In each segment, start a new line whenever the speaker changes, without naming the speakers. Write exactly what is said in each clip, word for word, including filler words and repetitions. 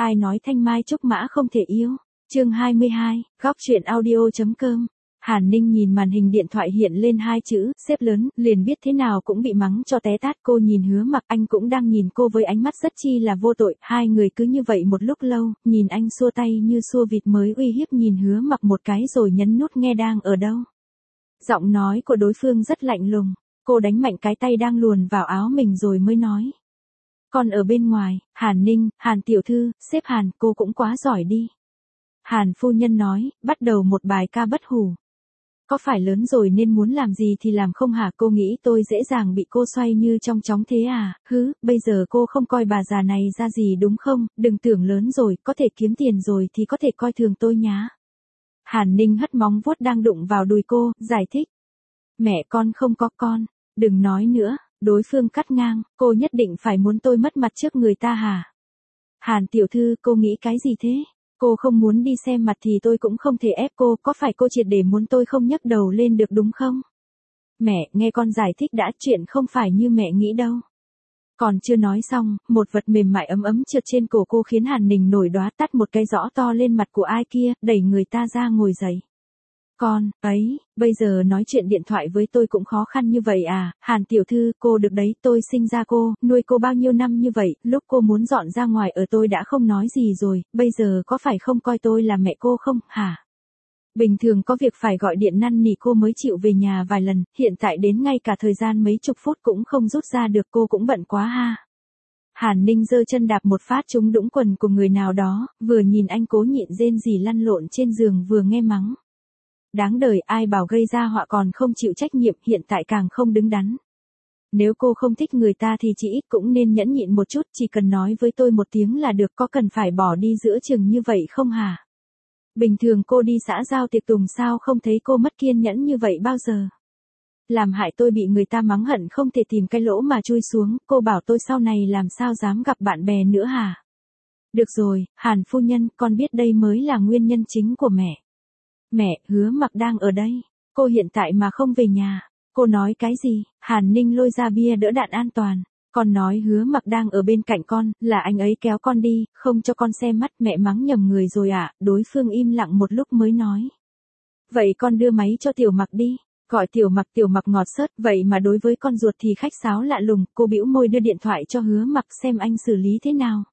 Ai nói thanh mai trúc mã không thể yêu? Chương hai mươi hai, góc truyện audio.com. Hàn Ninh nhìn màn hình điện thoại hiện lên hai chữ, xếp lớn, liền biết thế nào cũng bị mắng cho té tát. Cô nhìn Hứa Mặc, anh cũng đang nhìn cô với ánh mắt rất chi là vô tội. Hai người cứ như vậy một lúc lâu, nhìn anh xua tay như xua vịt mới uy hiếp nhìn Hứa Mặc một cái rồi nhấn nút nghe đang ở đâu. Giọng nói của đối phương rất lạnh lùng, cô đánh mạnh cái tay đang luồn vào áo mình rồi mới nói. Còn ở bên ngoài, Hàn Ninh, Hàn tiểu thư, sếp Hàn, cô cũng quá giỏi đi. Hàn phu nhân nói, bắt đầu một bài ca bất hủ. Có phải lớn rồi nên muốn làm gì thì làm không hả? Cô nghĩ tôi dễ dàng bị cô xoay như trong chóng thế à? Hứ, bây giờ cô không coi bà già này ra gì đúng không? Đừng tưởng lớn rồi, có thể kiếm tiền rồi thì có thể coi thường tôi nhá. Hàn Ninh hất móng vuốt đang đụng vào đùi cô, giải thích. Mẹ con không có con, đừng nói nữa. Đối phương cắt ngang, cô nhất định phải muốn tôi mất mặt trước người ta hả? Hàn tiểu thư, cô nghĩ cái gì thế? Cô không muốn đi xem mặt thì tôi cũng không thể ép cô, có phải cô triệt để muốn tôi không nhấc đầu lên được đúng không? Mẹ, nghe con giải thích đã, chuyện không phải như mẹ nghĩ đâu. Còn chưa nói xong, một vật mềm mại ấm ấm trượt trên cổ cô khiến Hàn Ninh nổi đóa, tát một cái rõ to lên mặt của ai kia, đẩy người ta ra ngồi dậy. Con, ấy, bây giờ nói chuyện điện thoại với tôi cũng khó khăn như vậy à? Hàn tiểu thư, cô được đấy, tôi sinh ra cô, nuôi cô bao nhiêu năm như vậy, lúc cô muốn dọn ra ngoài ở tôi đã không nói gì rồi, bây giờ có phải không coi tôi là mẹ cô không, hả? Bình thường có việc phải gọi điện năn nỉ cô mới chịu về nhà vài lần, hiện tại đến ngay cả thời gian mấy chục phút cũng không rút ra được, cô cũng bận quá ha. Hàn Ninh giơ chân đạp một phát trúng đũng quần của người nào đó, vừa nhìn anh cố nhịn rên rỉ lăn lộn trên giường vừa nghe mắng. Đáng đời, ai bảo gây ra họa còn không chịu trách nhiệm, hiện tại càng không đứng đắn. Nếu cô không thích người ta thì chỉ ít cũng nên nhẫn nhịn một chút, chỉ cần nói với tôi một tiếng là được, có cần phải bỏ đi giữa chừng như vậy không hả? Bình thường cô đi xã giao tiệc tùng sao không thấy cô mất kiên nhẫn như vậy bao giờ? Làm hại tôi bị người ta mắng hận không thể tìm cái lỗ mà chui xuống, cô bảo tôi sau này làm sao dám gặp bạn bè nữa hả? Được rồi, Hàn phu nhân, con biết đây mới là nguyên nhân chính của mẹ. Mẹ, Hứa Mặc đang ở đây. Cô hiện tại mà không về nhà. Cô nói cái gì? Hàn Ninh lôi ra bia đỡ đạn an toàn. Con nói Hứa Mặc đang ở bên cạnh con, là anh ấy kéo con đi, không cho con xem mắt, mẹ mắng nhầm người rồi ạ. À? Đối phương im lặng một lúc mới nói. Vậy con đưa máy cho Tiểu Mặc đi. Gọi Tiểu Mặc, Tiểu Mặc ngọt xớt, vậy mà đối với con ruột thì khách sáo lạ lùng. Cô bĩu môi đưa điện thoại cho Hứa Mặc xem anh xử lý thế nào.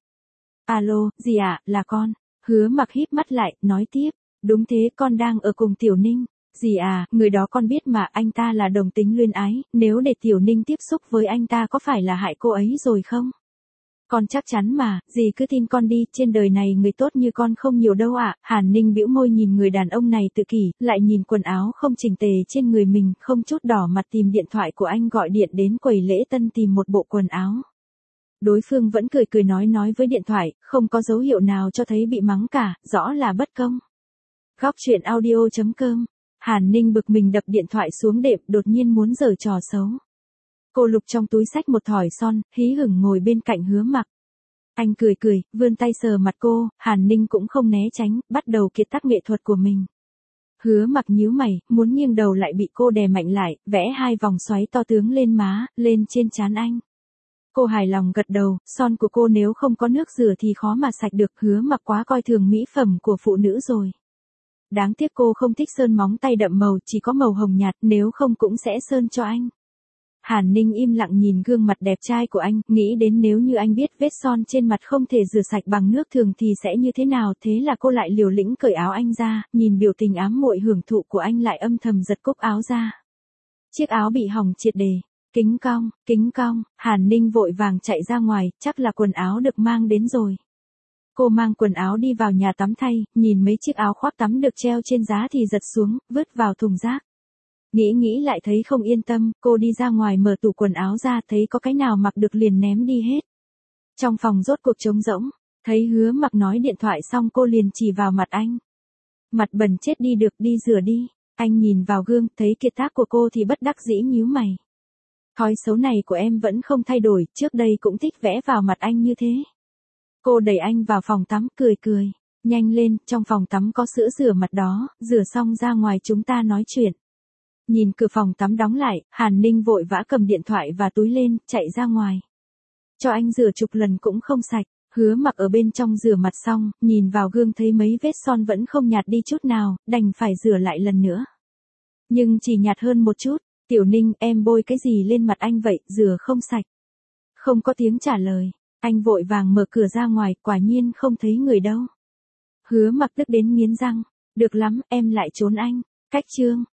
Alo, gì ạ, à? Là con. Hứa Mặc híp mắt lại, nói tiếp. Đúng thế, con đang ở cùng Tiểu Ninh. Dì à, người đó con biết mà, anh ta là đồng tính luyến ái, nếu để Tiểu Ninh tiếp xúc với anh ta có phải là hại cô ấy rồi không? Con chắc chắn mà, dì cứ tin con đi, trên đời này người tốt như con không nhiều đâu ạ. À. Hàn Ninh bĩu môi nhìn người đàn ông này tự kỷ, lại nhìn quần áo không chỉnh tề trên người mình, không chút đỏ mặt tìm điện thoại của anh gọi điện đến quầy lễ tân tìm một bộ quần áo. Đối phương vẫn cười cười nói nói với điện thoại, không có dấu hiệu nào cho thấy bị mắng cả, rõ là bất công. Góc truyện audio.com. Hàn Ninh bực mình đập điện thoại xuống đệm, đột nhiên muốn giở trò xấu. Cô lục trong túi xách một thỏi son, hí hửng ngồi bên cạnh Hứa Mặc. Anh cười cười, vươn tay sờ mặt cô, Hàn Ninh cũng không né tránh, bắt đầu kiệt tác nghệ thuật của mình. Hứa Mặc nhíu mày, muốn nghiêng đầu lại bị cô đè mạnh lại, vẽ hai vòng xoáy to tướng lên má, lên trên trán anh. Cô hài lòng gật đầu, son của cô nếu không có nước rửa thì khó mà sạch được, Hứa Mặc quá coi thường mỹ phẩm của phụ nữ rồi. Đáng tiếc cô không thích sơn móng tay đậm màu, chỉ có màu hồng nhạt, nếu không cũng sẽ sơn cho anh. Hàn Ninh im lặng nhìn gương mặt đẹp trai của anh, nghĩ đến nếu như anh biết vết son trên mặt không thể rửa sạch bằng nước thường thì sẽ như thế nào, thế là cô lại liều lĩnh cởi áo anh ra, nhìn biểu tình ám muội hưởng thụ của anh lại âm thầm giật cúc áo ra. Chiếc áo bị hỏng triệt đề. Kính cong, kính cong, Hàn Ninh vội vàng chạy ra ngoài, chắc là quần áo được mang đến rồi. Cô mang quần áo đi vào nhà tắm thay, nhìn mấy chiếc áo khoác tắm được treo trên giá thì giật xuống, vứt vào thùng rác. Nghĩ nghĩ lại thấy không yên tâm, cô đi ra ngoài mở tủ quần áo ra, thấy có cái nào mặc được liền ném đi hết. Trong phòng rốt cuộc trống rỗng, thấy Hứa Mặc nói điện thoại xong cô liền chỉ vào mặt anh. Mặt bẩn chết đi được, đi rửa đi. Anh nhìn vào gương, thấy kiệt tác của cô thì bất đắc dĩ nhíu mày. Thói xấu này của em vẫn không thay đổi, trước đây cũng thích vẽ vào mặt anh như thế. Cô đẩy anh vào phòng tắm, cười cười. Nhanh lên, trong phòng tắm có sữa rửa mặt đó, rửa xong ra ngoài chúng ta nói chuyện. Nhìn cửa phòng tắm đóng lại, Hàn Ninh vội vã cầm điện thoại và túi lên, chạy ra ngoài. Cho anh rửa chục lần cũng không sạch. Hứa Mặc ở bên trong rửa mặt xong, nhìn vào gương thấy mấy vết son vẫn không nhạt đi chút nào, đành phải rửa lại lần nữa. Nhưng chỉ nhạt hơn một chút. Tiểu Ninh, em bôi cái gì lên mặt anh vậy, rửa không sạch. Không có tiếng trả lời. Anh vội vàng mở cửa ra ngoài, quả nhiên không thấy người đâu. Hứa Mặc tức đến nghiến răng. Được lắm, em lại trốn anh. Cách chương.